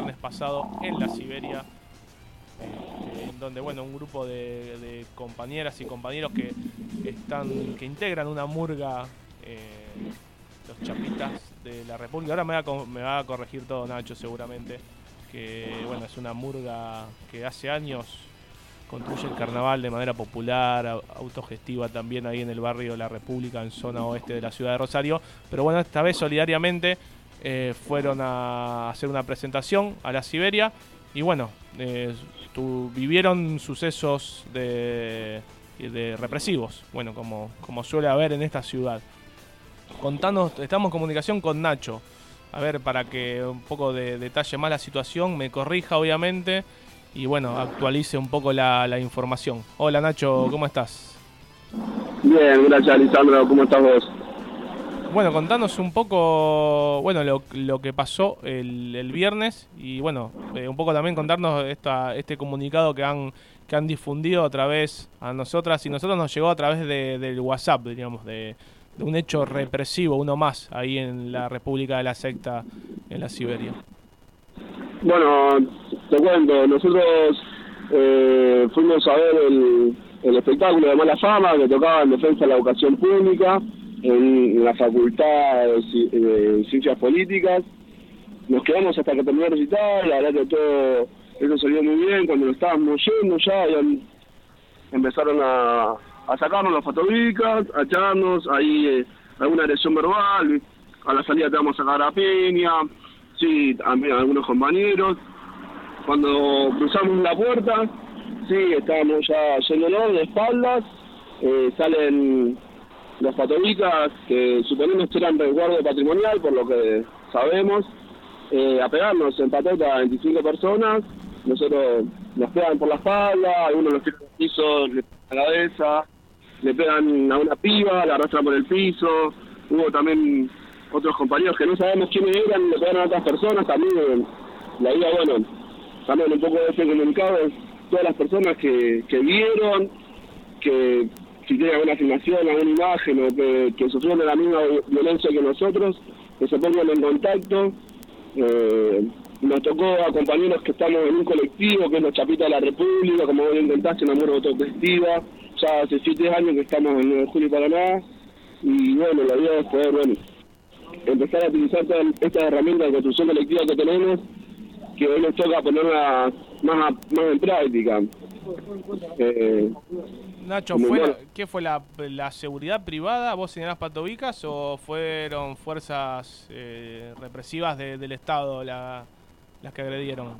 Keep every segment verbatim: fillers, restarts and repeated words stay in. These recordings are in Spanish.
viernes pasado en la Siberia, este, en donde bueno, un grupo de, de compañeras y compañeros que están que integran una murga, eh, los chapitas de la República. Ahora me va, a, me va a corregir todo Nacho seguramente, que bueno, es una murga que hace años construye el carnaval de manera popular, autogestiva también ahí en el barrio La República, en zona oeste de la ciudad de Rosario. Pero bueno, esta vez solidariamente eh, fueron a hacer una presentación a la Siberia y bueno, eh, tu, vivieron sucesos de, de represivos, bueno, como, como suele haber en esta ciudad. Contanos, estamos en comunicación con Nacho, a ver, para que un poco de detalle más la situación, me corrija obviamente y bueno, actualice un poco la, la información. Hola Nacho, ¿cómo estás? Bien, gracias Lisandro, ¿cómo estás vos? Bueno, contanos un poco, bueno, lo, lo que pasó el, el viernes y bueno, eh, un poco también contarnos esta, este comunicado que han que han difundido a través a nosotras y nosotros nos llegó a través de, del WhatsApp, digamos, de, de un hecho represivo, uno más, ahí en la República de la Secta, en la Siberia. Bueno, te cuento, nosotros eh, fuimos a ver el, el espectáculo de Mala Fama que tocaba en defensa de la educación pública en la Facultad de, de Ciencias Políticas. Nos quedamos hasta que terminó el recital, la verdad que todo eso salió muy bien. Cuando nos estábamos yendo ya habían, empezaron a, a sacarnos las fotobicas, a echarnos ahí eh, alguna agresión verbal, a la salida te vamos a sacar a piña, sí, también algunos compañeros. Cuando cruzamos la puerta, sí, estábamos ya yéndonos de espaldas, eh, salen los patobicas que suponemos que eran resguardo patrimonial, por lo que sabemos, eh, a pegarnos en patota a veinticinco personas. Nosotros nos pegan por la espalda, algunos nos tiran al piso, le pegan la cabeza, le pegan a una piba, la arrastran por el piso. Hubo también otros compañeros que no sabemos quiénes eran, le pegaron a otras personas. También la idea, bueno, también un poco de ese comunicado es todas las personas que, que vieron, que si tienen alguna filmación, alguna imagen o que, que sufrieron de la misma violencia que nosotros, que se pongan en contacto. Eh, nos tocó a compañeros que estamos en un colectivo que es los Chapitas de la República, como vos intentaste, una murga autogestiva. Ya hace siete años que estamos en nueve de julio y Paraná, y bueno, la idea es poder, bueno, empezar a utilizar todas estas herramientas de construcción colectiva que tenemos, que hoy nos toca ponerlas más, más en práctica. Eh, Nacho, ¿fue la, ¿qué fue la, la seguridad privada? ¿Vos señalás patobicas o fueron fuerzas eh, represivas de, del Estado la, las que agredieron?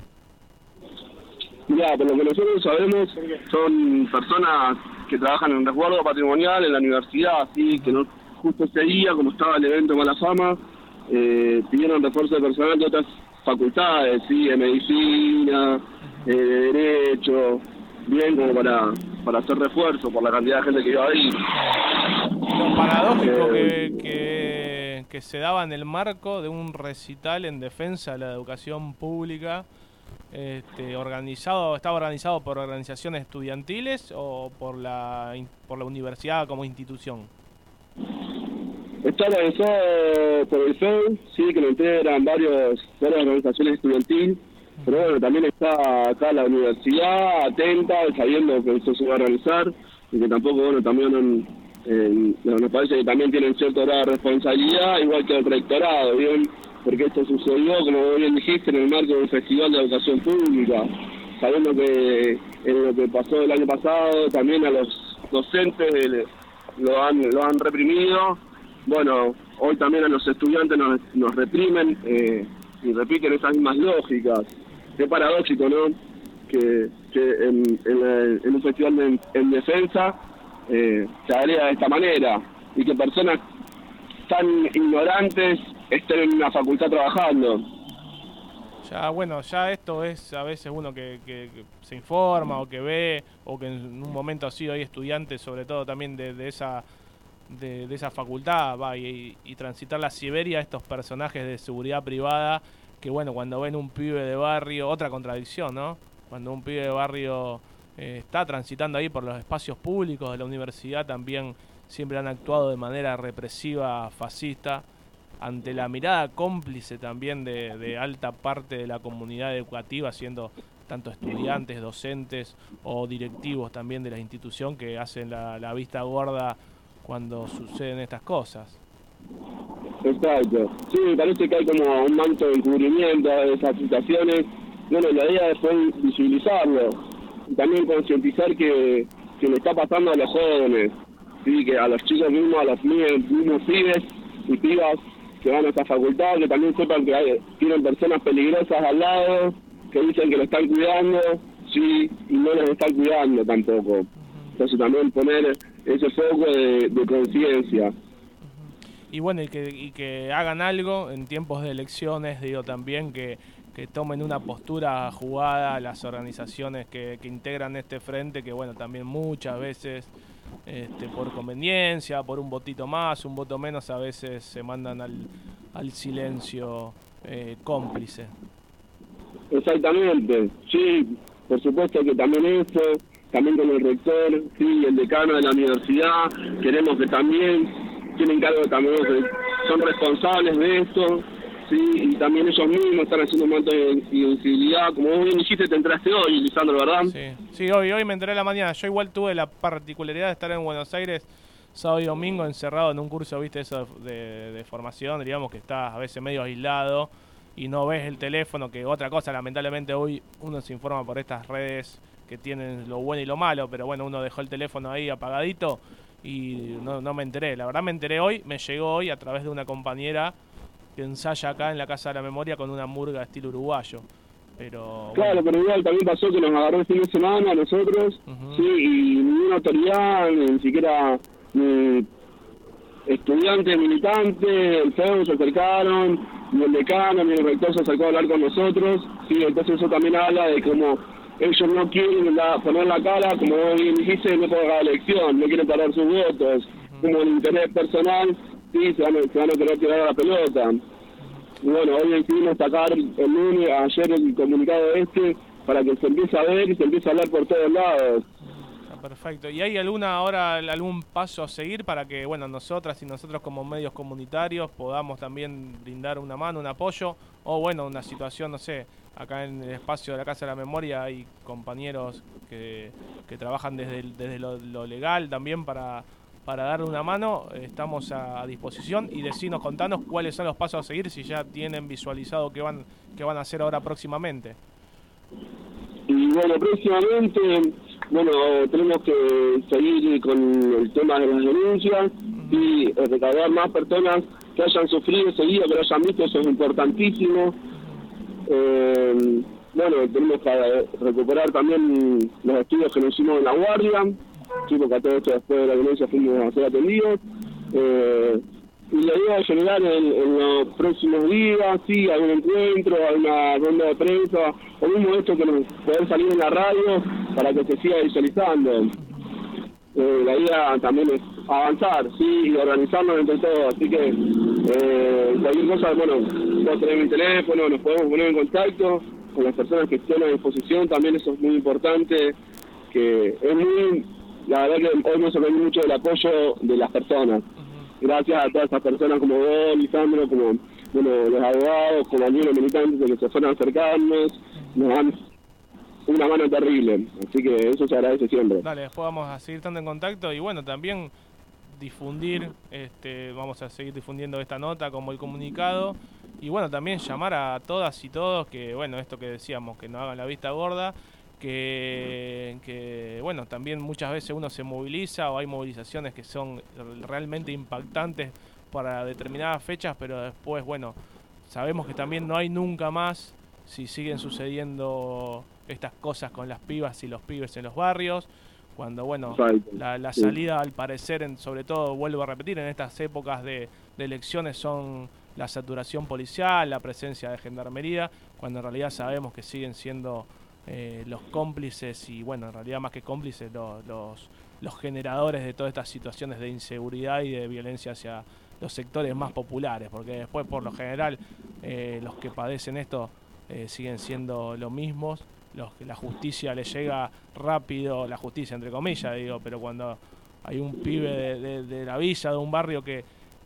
Ya, por lo que nosotros sabemos, son personas que trabajan en resguardo patrimonial en la universidad, así que no, justo ese día, como estaba el evento Mala Fama, eh, pidieron refuerzo de personal de otras facultades, sí, de medicina, eh, de derecho, bien como para, para hacer refuerzo por la cantidad de gente que iba ahí. Lo paradójico eh, que, que, que se daba en el marco de un recital en defensa de la educación pública, este, organizado, ¿estaba organizado por organizaciones estudiantiles o por la, por la universidad como institución? Está organizado por el F E D, sí, que lo integran varios, varias organizaciones estudiantiles, pero bueno, también está acá la universidad atenta, sabiendo que eso se va a realizar, y que tampoco, bueno, también eh, nos parece que también tienen cierto grado de responsabilidad, igual que el rectorado, ¿bien? Porque esto sucedió, como bien dijiste, en el marco de un festival de educación pública, sabiendo que en lo que pasó el año pasado, también a los docentes lo han, lo han reprimido. Bueno, hoy también a los estudiantes nos, nos reprimen eh, y repiten esas mismas lógicas. Qué paradójico, ¿no? Que, que en, en, en un festival de, en defensa eh, se agrega de esta manera y que personas tan ignorantes estén en una facultad trabajando. Ya, bueno, ya esto es a veces uno que, que, que se informa o que ve, o que en un momento ha sido ahí estudiante, sobre todo también de, de esa de, de esa facultad, va, y, y transitar la Siberia, estos personajes de seguridad privada, que bueno, cuando ven un pibe de barrio, otra contradicción, ¿no? Cuando un pibe de barrio eh, está transitando ahí por los espacios públicos de la universidad, también siempre han actuado de manera represiva, fascista. ante la mirada cómplice también de, de alta parte de la comunidad educativa, siendo tanto estudiantes, docentes o directivos también de la institución, que hacen la, la vista gorda cuando suceden estas cosas. Exacto. Sí, me parece que hay como un manto de encubrimiento de esas situaciones. Bueno, la idea fue visibilizarlo y también concientizar que, que le está pasando a los jóvenes, sí, que a los chicos mismos, a los mismos, mismos pibes y pibas que van a esta facultad, que también sepan que hay, tienen personas peligrosas al lado, que dicen que lo están cuidando, sí, y no los están cuidando tampoco. Entonces también poner ese foco de, de conciencia. Y bueno, y que, y que hagan algo en tiempos de elecciones, digo también que, que tomen una postura jugada las organizaciones que, que integran este frente, que bueno, también muchas veces este, por conveniencia, por un votito más, un voto menos, a veces se mandan al, al silencio eh, cómplice. Exactamente, sí, por supuesto que también eso, también con el rector, sí, el decano de la universidad, queremos que también tienen cargo también, son responsables de esto, sí, y también ellos mismos están haciendo un montón de visibilidad. Como vos bien dijiste, te entraste hoy, Lisandro, ¿verdad? Sí, sí, hoy, hoy me enteré a la mañana. Yo igual tuve la particularidad de estar en Buenos Aires sábado y domingo encerrado en un curso, viste, eso de, de formación, digamos que está a veces medio aislado y no ves el teléfono, que otra cosa, lamentablemente hoy uno se informa por estas redes que tienen lo bueno y lo malo, pero bueno, uno dejó el teléfono ahí apagadito y no, no me enteré. La verdad me enteré hoy, me llegó hoy a través de una compañera que ensaya acá en la Casa de la Memoria con una murga estilo uruguayo. Pero claro, bueno. Pero igual también pasó que nos agarró el fin de semana a nosotros, uh-huh. Sí, y ninguna autoridad, ni siquiera ni estudiantes, militantes, el F E U se acercaron, ni el decano, ni el rector se acercó a hablar con nosotros, sí, entonces eso también habla de cómo ellos no quieren la, poner la cara, como vos bien dijiste, no por la elección, no quieren perder sus votos, uh-huh. Como el interés personal, sí, se van, se van a querer tirar a la pelota. Y bueno, hoy decidimos sacar el lunes, ayer el comunicado este, para que se empiece a ver y se empiece a hablar por todos lados. Perfecto. ¿Y hay alguna ahora algún paso a seguir para que, bueno, nosotras y nosotros como medios comunitarios podamos también brindar una mano, un apoyo? O bueno, una situación, no sé, acá en el espacio de la Casa de la Memoria hay compañeros que, que trabajan desde, el, desde lo, lo legal también para, para dar una mano. Estamos a, a disposición y decinos, contanos cuáles son los pasos a seguir, si ya tienen visualizado qué van, qué van a hacer ahora próximamente. Y bueno, próximamente, bueno, tenemos que seguir con el tema de las denuncias y recaudar más personas que hayan sufrido seguido, que lo hayan visto, eso es importantísimo. Eh, bueno, tenemos que recuperar también los estudios que nos hicimos en la guardia, sí, porque a todo esto después de la violencia fuimos a ser atendidos. Eh, y la idea es generar en, en los próximos días, sí, algún encuentro, alguna ronda de prensa, o mismo esto que nos poder salir en la radio para que se siga visualizando. Eh, la idea también es avanzar, sí, y organizarnos entre todos, así que eh, cualquier cosa, bueno, vos tenés mi teléfono, nos podemos poner en contacto con las personas que estén a disposición, también eso es muy importante, que es muy, la verdad que hoy me sorprendió mucho el apoyo de las personas. Gracias a todas esas personas como vos, Lisandro, como bueno, los abogados, como algunos militantes que se fueron a acercarnos, nos dan una mano terrible, así que eso se agradece siempre. Dale, después vamos a seguir estando en contacto y bueno, también difundir, este, vamos a seguir difundiendo esta nota como el comunicado y bueno, también llamar a todas y todos que, bueno, esto que decíamos, que no hagan la vista gorda, que, que bueno, también muchas veces uno se moviliza o hay movilizaciones que son realmente impactantes para determinadas fechas, pero después, bueno, sabemos que también no hay nunca más si siguen sucediendo estas cosas con las pibas y los pibes en los barrios, cuando, bueno, la, la salida al parecer, en, sobre todo, vuelvo a repetir, en estas épocas de, de elecciones son la saturación policial, la presencia de gendarmería, cuando en realidad sabemos que siguen siendo eh, los cómplices y, bueno, en realidad más que cómplices, los, los, los generadores de todas estas situaciones de inseguridad y de violencia hacia los sectores más populares, porque después, por lo general, eh, los que padecen esto eh, siguen siendo los mismos. Los que la justicia le llega rápido, la justicia entre comillas digo, pero cuando hay un pibe de, de, de la villa, de un barrio que,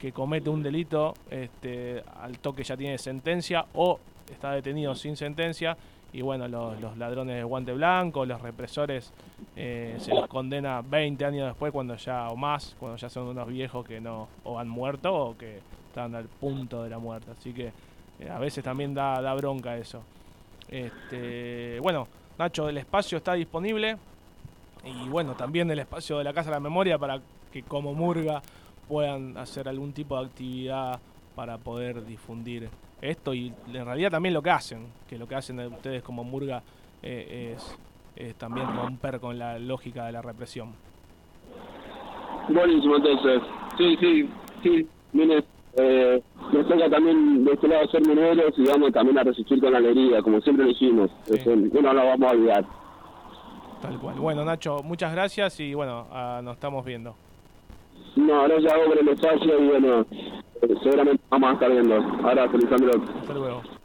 que comete un delito, este, al toque ya tiene sentencia o está detenido sin sentencia. Y bueno, los, los ladrones de guante blanco, los represores, eh, se los condena veinte años después, cuando ya, o más, cuando ya son unos viejos que no, o han muerto o que están al punto de la muerte. Así que eh, a veces también da, da bronca eso. Este, bueno, Nacho, el espacio está disponible. Y bueno, también el espacio de la Casa de la Memoria para que como Murga puedan hacer algún tipo de actividad para poder difundir esto, y en realidad también lo que hacen, que lo que hacen ustedes como Murga eh, es, es también romper con la lógica de la represión. Buenísimo, entonces, sí, sí, sí, viene, eh, nos toca también de este lado ser mineros y vamos también a resistir con alegría, como siempre lo hicimos, sí. Eso, no lo vamos a olvidar. Tal cual. Bueno, Nacho, muchas gracias y bueno, uh, nos estamos viendo. No, gracias a vos por el espacio y bueno, seguramente vamos a estar viendo. Ahora, Lisandro. Hasta luego.